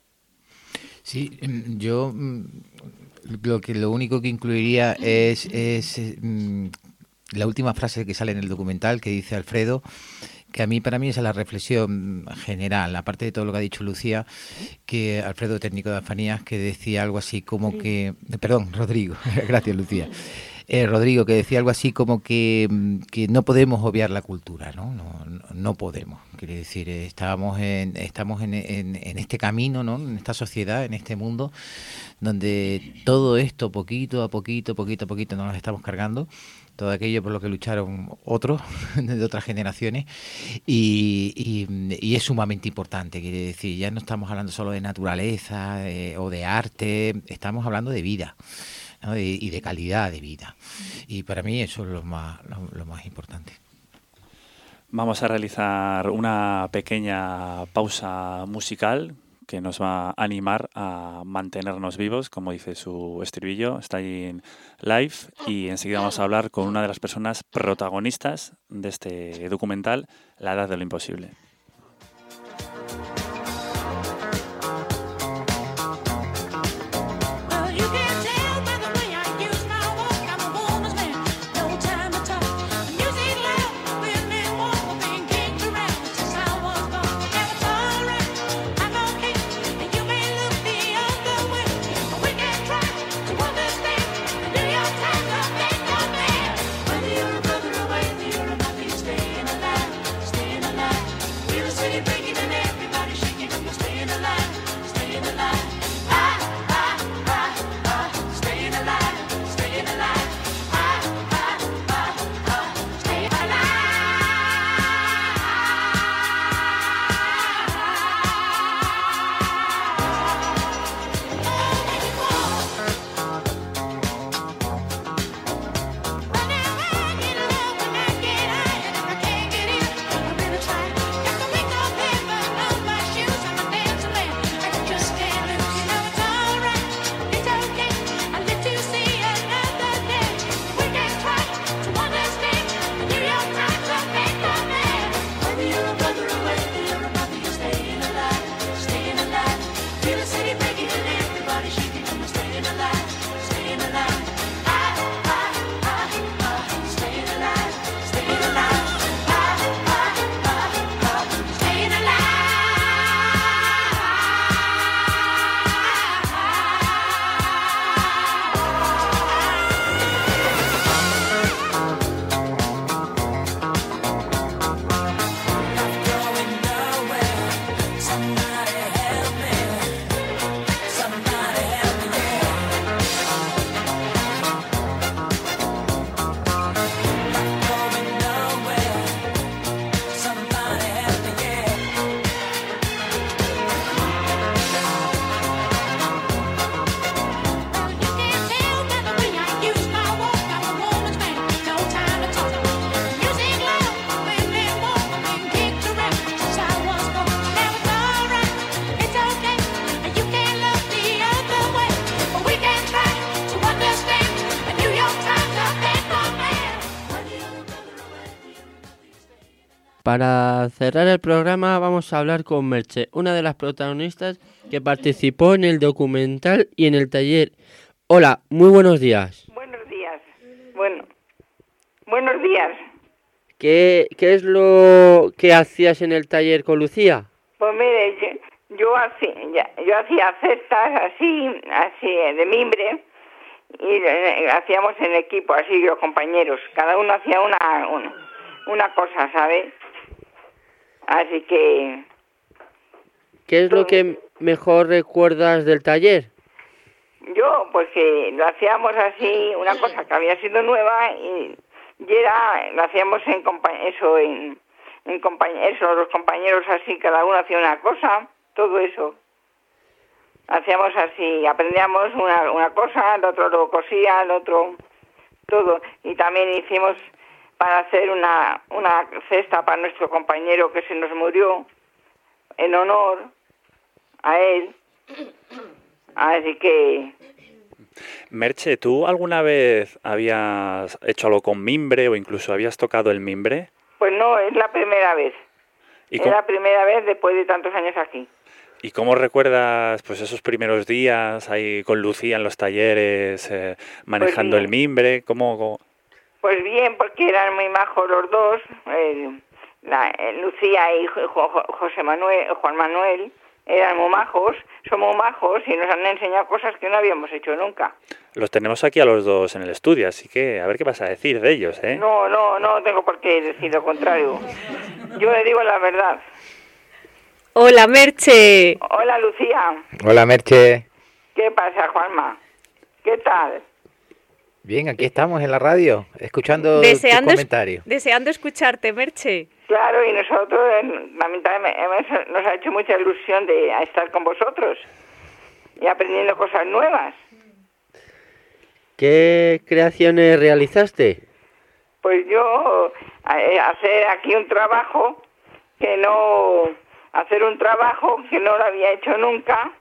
Sí, yo lo que lo único que incluiría es, es la última frase que sale en el documental, que dice Alfredo, que a mí, para mí, esa es la reflexión general, aparte de todo lo que ha dicho Lucía, que Alfredo, técnico de Afanías, que decía algo así como que... Perdón, Rodrigo, gracias, Lucía. Eh, Rodrigo, que decía algo así como que, que no podemos obviar la cultura, ¿no? No, no, no podemos. Quiere decir, estamos en, estamos en, en, en este camino, ¿no?, en esta sociedad, en este mundo, donde todo esto, poquito a poquito, poquito a poquito, nos estamos cargando. Todo aquello por lo que lucharon otros de otras generaciones, y, y, y es sumamente importante. Quiere decir, ya no estamos hablando solo de naturaleza eh, o de arte, estamos hablando de vida. ¿no? y, y de calidad de vida. Y para mí eso es lo más, lo, lo más importante. Vamos a realizar una pequeña pausa musical que nos va a animar a mantenernos vivos, como dice su estribillo, está ahí en live, y enseguida vamos a hablar con una de las personas protagonistas de este documental, La Edad de lo Imposible. Para cerrar el programa vamos a hablar con Merche, una de las protagonistas que participó en el documental y en el taller. Hola, muy buenos días. Buenos días. Bueno, buenos días. ¿Qué, qué es lo que hacías en el taller con Lucía? Pues mire, yo, yo hacía, yo hacía cestas así, así de mimbre, y eh, hacíamos en equipo, así los compañeros. Cada uno hacía una, una, una cosa, ¿sabes? Así que... ¿Qué es lo que mejor recuerdas del taller? Yo, pues que lo hacíamos así, una cosa que había sido nueva, y, y era, lo hacíamos en compa- eso, en, en compa- eso, los compañeros así, cada uno hacía una cosa, todo eso. Hacíamos así, aprendíamos una, una cosa, el otro lo cosía, el otro todo. Y también hicimos para hacer una, una cesta para nuestro compañero que se nos murió, en honor a él. Así que... Merche, ¿tú alguna vez habías hecho algo con mimbre o incluso habías tocado el mimbre? Pues no, es la primera vez. ¿Y es cómo, la primera vez después de tantos años aquí. ¿Y cómo recuerdas pues esos primeros días ahí con Lucía en los talleres, eh, manejando Pues el mimbre? ¿Cómo, cómo? Pues bien, porque eran muy majos los dos, eh, la, eh, Lucía y Jo- Jo- José Manuel, Juan Manuel, eran muy majos, son muy majos y nos han enseñado cosas que no habíamos hecho nunca. Los tenemos aquí a los dos en el estudio, así que a ver qué vas a decir de ellos, ¿eh? No, no, no tengo por qué decir lo contrario. Yo le digo la verdad. Hola, Merche. Hola, Lucía. Hola, Merche. ¿Qué pasa, Juanma? ¿Qué tal? Bien, aquí estamos en la radio, escuchando Deseando, tus es- comentarios. deseando escucharte, Merche. Claro, y nosotros, eh, lamentablemente, hemos- nos ha hecho mucha ilusión de estar con vosotros y aprendiendo cosas nuevas. ¿Qué creaciones realizaste? Pues yo eh, hacer aquí un trabajo que no... Hacer un trabajo que no lo había hecho nunca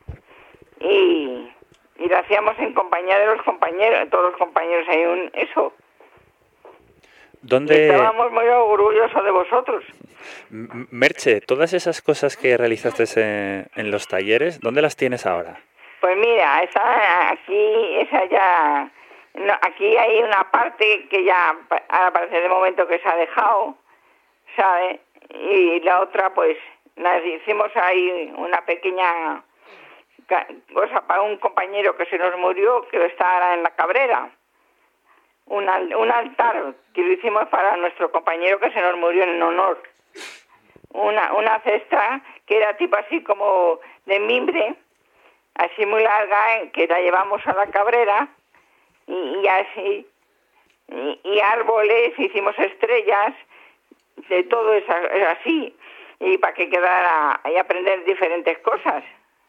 y, y lo hacíamos en compañía de los compañeros, todos los compañeros ahí, un, eso. ¿Dónde... Y estábamos muy orgullosos de vosotros. M- Merche, todas esas cosas que realizaste en, en los talleres, ¿dónde las tienes ahora? Pues mira, esa, aquí, esa ya... No, aquí hay una parte que ya, ahora parece de momento que se ha dejado, ¿sabe? Y la otra, pues, las hicimos ahí una pequeña cosa para un compañero que se nos murió, que está ahora en la Cabrera. Un, un altar que lo hicimos para nuestro compañero que se nos murió en honor. Una, una cesta que era tipo así como de mimbre, así muy larga, que la llevamos a la Cabrera. Y, y así, y, y árboles, hicimos estrellas, de todo eso así, y para que quedara y aprender diferentes cosas.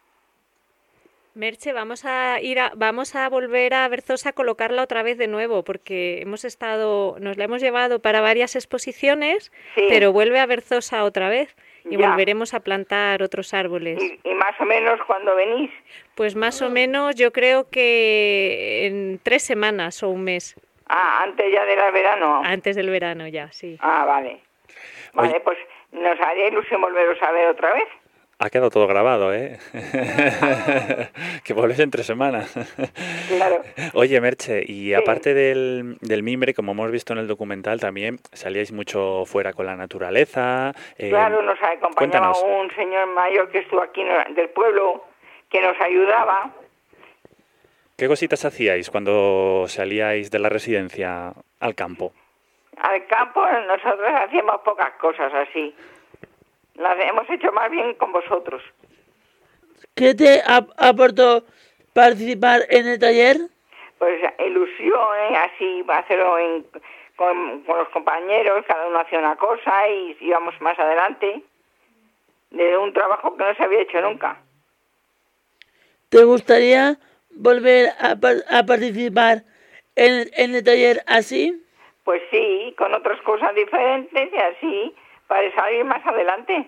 Merche, vamos a ir a, vamos a volver a Berzosa a colocarla otra vez de nuevo, porque hemos estado, nos la hemos llevado para varias exposiciones, sí. Pero vuelve a Berzosa otra vez y Ya. volveremos a plantar otros árboles. Y, y más o menos cuando venís. Pues más o menos yo creo que en tres semanas o un mes. Ah, antes ya del verano. Antes del verano ya, sí. Ah, vale. Vale, Oye. pues nos haría ilusión volveros a ver otra vez. Ha quedado todo grabado, ¿eh? Que vuelves en tres semanas. Claro. Oye, Merche, y aparte del, del mimbre, como hemos visto en el documental, también salíais mucho fuera con la naturaleza. eh, Claro, nos acompañaba cuéntanos. un señor mayor que estuvo aquí no- del pueblo, que nos ayudaba. ¿Qué cositas hacíais cuando salíais de la residencia al campo? Al campo nosotros hacíamos pocas cosas así. Las hemos hecho más bien con vosotros. ¿Qué te ap- aportó participar en el taller? Pues ilusión, ¿eh? Así hacerlo en, con, con los compañeros, cada uno hacía una cosa y íbamos más adelante de un trabajo que no se había hecho nunca. ¿Te gustaría volver a, par- a participar en, en el taller así? Pues sí, con otras cosas diferentes y así, para salir más adelante.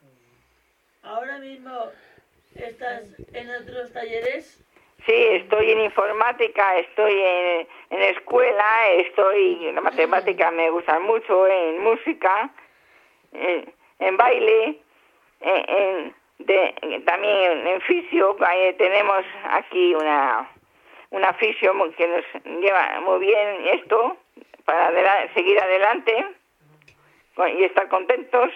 ¿Ahora mismo estás en otros talleres? Sí, estoy en informática, estoy en, en escuela, estoy en matemática, me gusta mucho, en música, en, en baile, en, en- de, también en fisio. Ahí tenemos aquí una, una fisio que nos lleva muy bien esto, para adela- seguir adelante con- y estar contentos.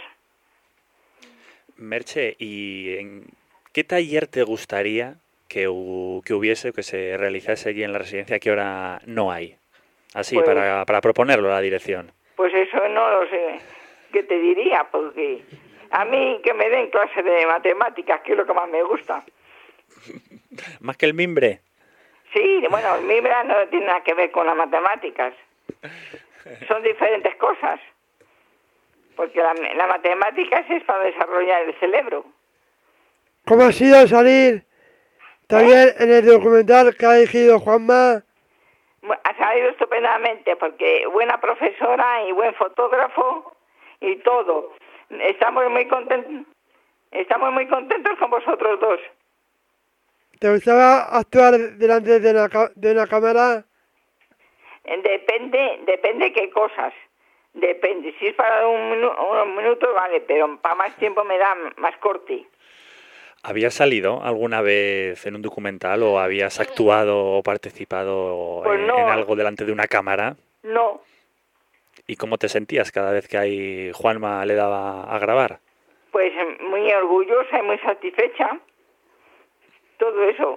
Merche, ¿y en qué taller te gustaría que, hu- que hubiese, que se realizase allí en la residencia que ahora no hay? Así, Pues- para, para proponerlo a la dirección. Pues eso no lo sé, ¿qué te diría? Porque a mí que me den clase de matemáticas, que es lo que más me gusta. Más que el mimbre. Sí, bueno, el Mibra no tiene nada que ver con las matemáticas. Son diferentes cosas. Porque la, la matemática es para desarrollar el cerebro. ¿Cómo ha sido salir también en el documental que ha dirigido Juanma? Bu- Ha salido estupendamente porque buena profesora y buen fotógrafo y todo. Estamos muy contentos, estamos muy contentos con vosotros dos. ¿Te gustaba actuar delante de una, ca- de una cámara? Eh, Depende, depende qué cosas. Depende. Si es para un minu- unos minutos, vale, pero para más tiempo me da más corte. ¿Habías salido alguna vez en un documental o habías actuado o participado Pues en, no. en algo delante de una cámara? No, ¿Y cómo te sentías cada vez que ahí Juanma le daba a grabar? pues eh, muy orgullosa y muy satisfecha. Todo eso.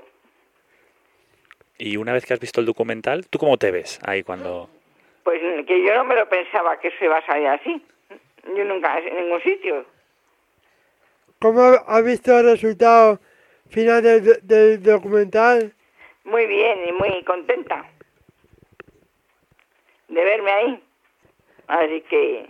Y una vez que has visto el documental, ¿tú cómo te ves ahí cuando...? Pues que yo no me lo pensaba que eso iba a salir así. Yo nunca en ningún sitio. ¿Cómo has visto el resultado final del, del documental? Muy bien y muy contenta de verme ahí. Así que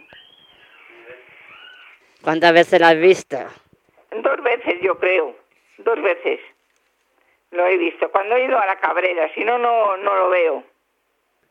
¿Cuántas veces la has visto? dos veces yo creo. Dos veces lo he visto. Cuando he ido a la Cabrera, si no, no, no lo veo.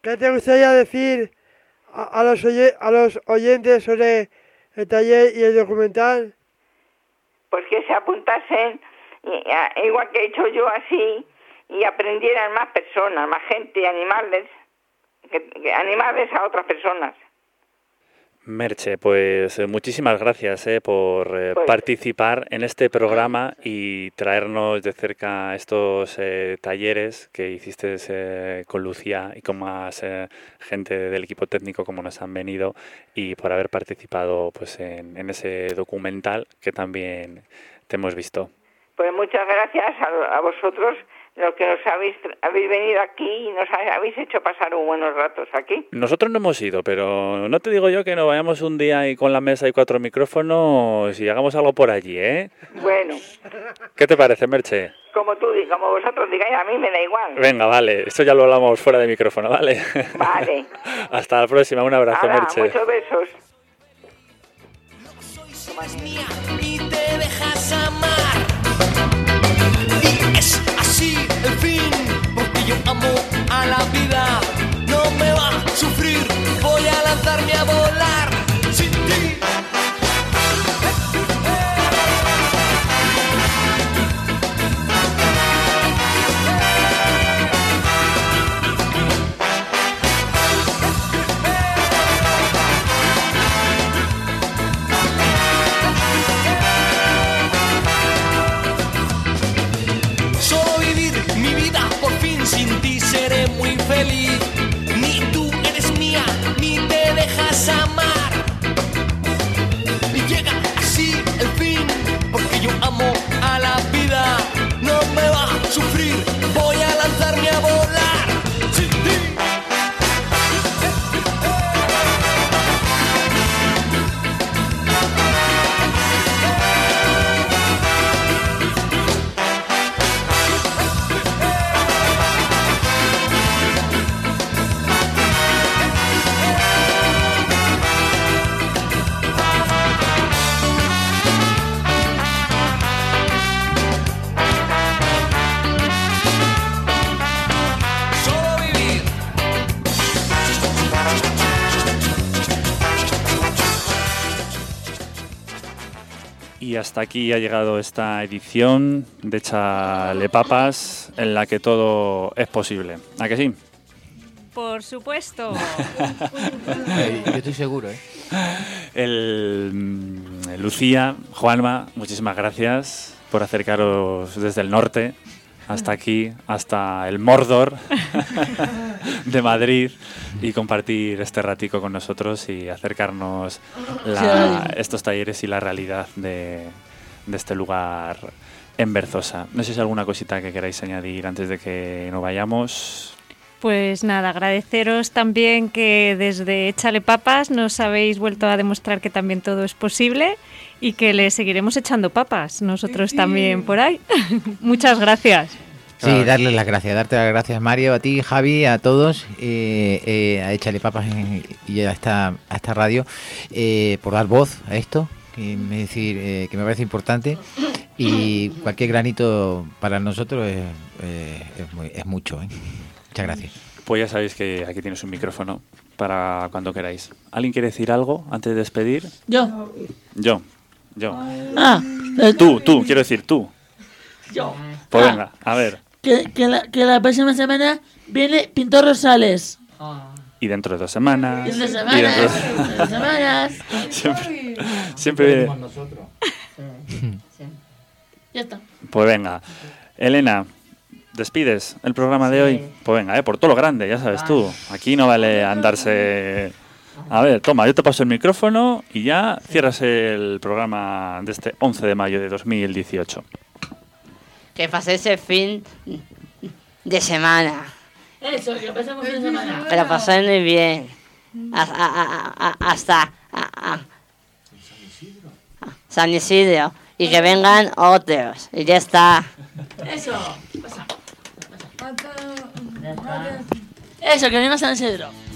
¿qué te gustaría decir a, a, los, oye, a los oyentes sobre el taller y el documental? Pues que se apuntasen, y, a, igual que he hecho yo así, y aprendieran más personas, más gente, animarles, que, que animarles a otras personas. Merche, pues eh, muchísimas gracias eh, por eh, Pues- participar en este programa y traernos de cerca estos eh, talleres que hiciste eh, con Lucía y con más eh, gente del equipo técnico como nos han venido, y por haber participado pues en, en ese documental que también te hemos visto. Pues muchas gracias a, a vosotros, los que nos habéis, habéis venido aquí y nos ha- habéis hecho pasar un buenos ratos aquí. Nosotros no hemos ido, pero no te digo yo que nos vayamos un día ahí con la mesa y cuatro micrófonos y hagamos algo por allí, ¿eh? Bueno, ¿Qué te parece, Merche? como tú, di- como vosotros digáis, a mí me da igual. Venga, vale, esto ya lo hablamos fuera de micrófono, ¿vale? Vale. Hasta la próxima, un abrazo, Ahora, Merche. muchos besos. Y te dejas amar. Y es así el fin, porque yo amo a la vida. No me va a sufrir, voy a lanzarme a volar sin ti. Solo vivir mi vida por fin, sin ti seré muy feliz. Ni tú eres mía, ni te dejas amar. Y llega así el fin, porque yo amo a la vida. No me va a sufrir, voy a lanzarme a volar sin ti. Solo vivir. Y hasta aquí ha llegado esta edición de Échale Papas, en la que todo es posible. ¿A que sí? Por supuesto. Eh, yo estoy seguro, ¿eh? El, mm, Lucía, Juanma, muchísimas gracias por acercaros desde el norte hasta aquí, hasta el Mordor de Madrid, y compartir este ratico con nosotros y acercarnos la- estos talleres y la realidad de, de este lugar en Berzosa. No sé si hay alguna cosita que queráis añadir antes de que nos vayamos. Pues nada, agradeceros también que desde Échale Papas nos habéis vuelto a demostrar que también todo es posible y que le seguiremos echando papas nosotros también por ahí. Muchas gracias. Sí, darles las gracias, darte las gracias, Mario, a ti, Javi, a todos, eh, eh, a Échale Papas en- y a esta, a esta radio, eh, por dar voz a esto, que me, decir, eh, que me parece importante, y cualquier granito para nosotros es, eh, es, muy- es mucho. ¿eh? Muchas gracias. Pues ya sabéis que aquí tienes un micrófono para cuando queráis. ¿Alguien quiere decir algo antes de despedir? Yo. Yo, yo. Ah, pero- Tú, tú, quiero decir tú. Yo. Pues Ah. venga, a ver. Que, que, la, que la próxima semana viene Pintor Rosales. Y dentro de dos semanas. Y de y semanas. dentro de semanas. Siempre, siempre. Ya está. Pues venga. Elena, ¿despides el programa de hoy? Pues venga, eh, por todo lo grande, ya sabes tú. Aquí no vale andarse... A ver, toma, yo te paso el micrófono y ya cierras el programa de este once de mayo de dos mil dieciocho. Que paséis el fin de semana. Eso, que pasamos fin de semana. Que lo paséis muy bien. Hasta, a- a- a- hasta a- a- San Isidro. Y que vengan otros. Y ya está. Eso. Pasa. Eso, que venga San Isidro.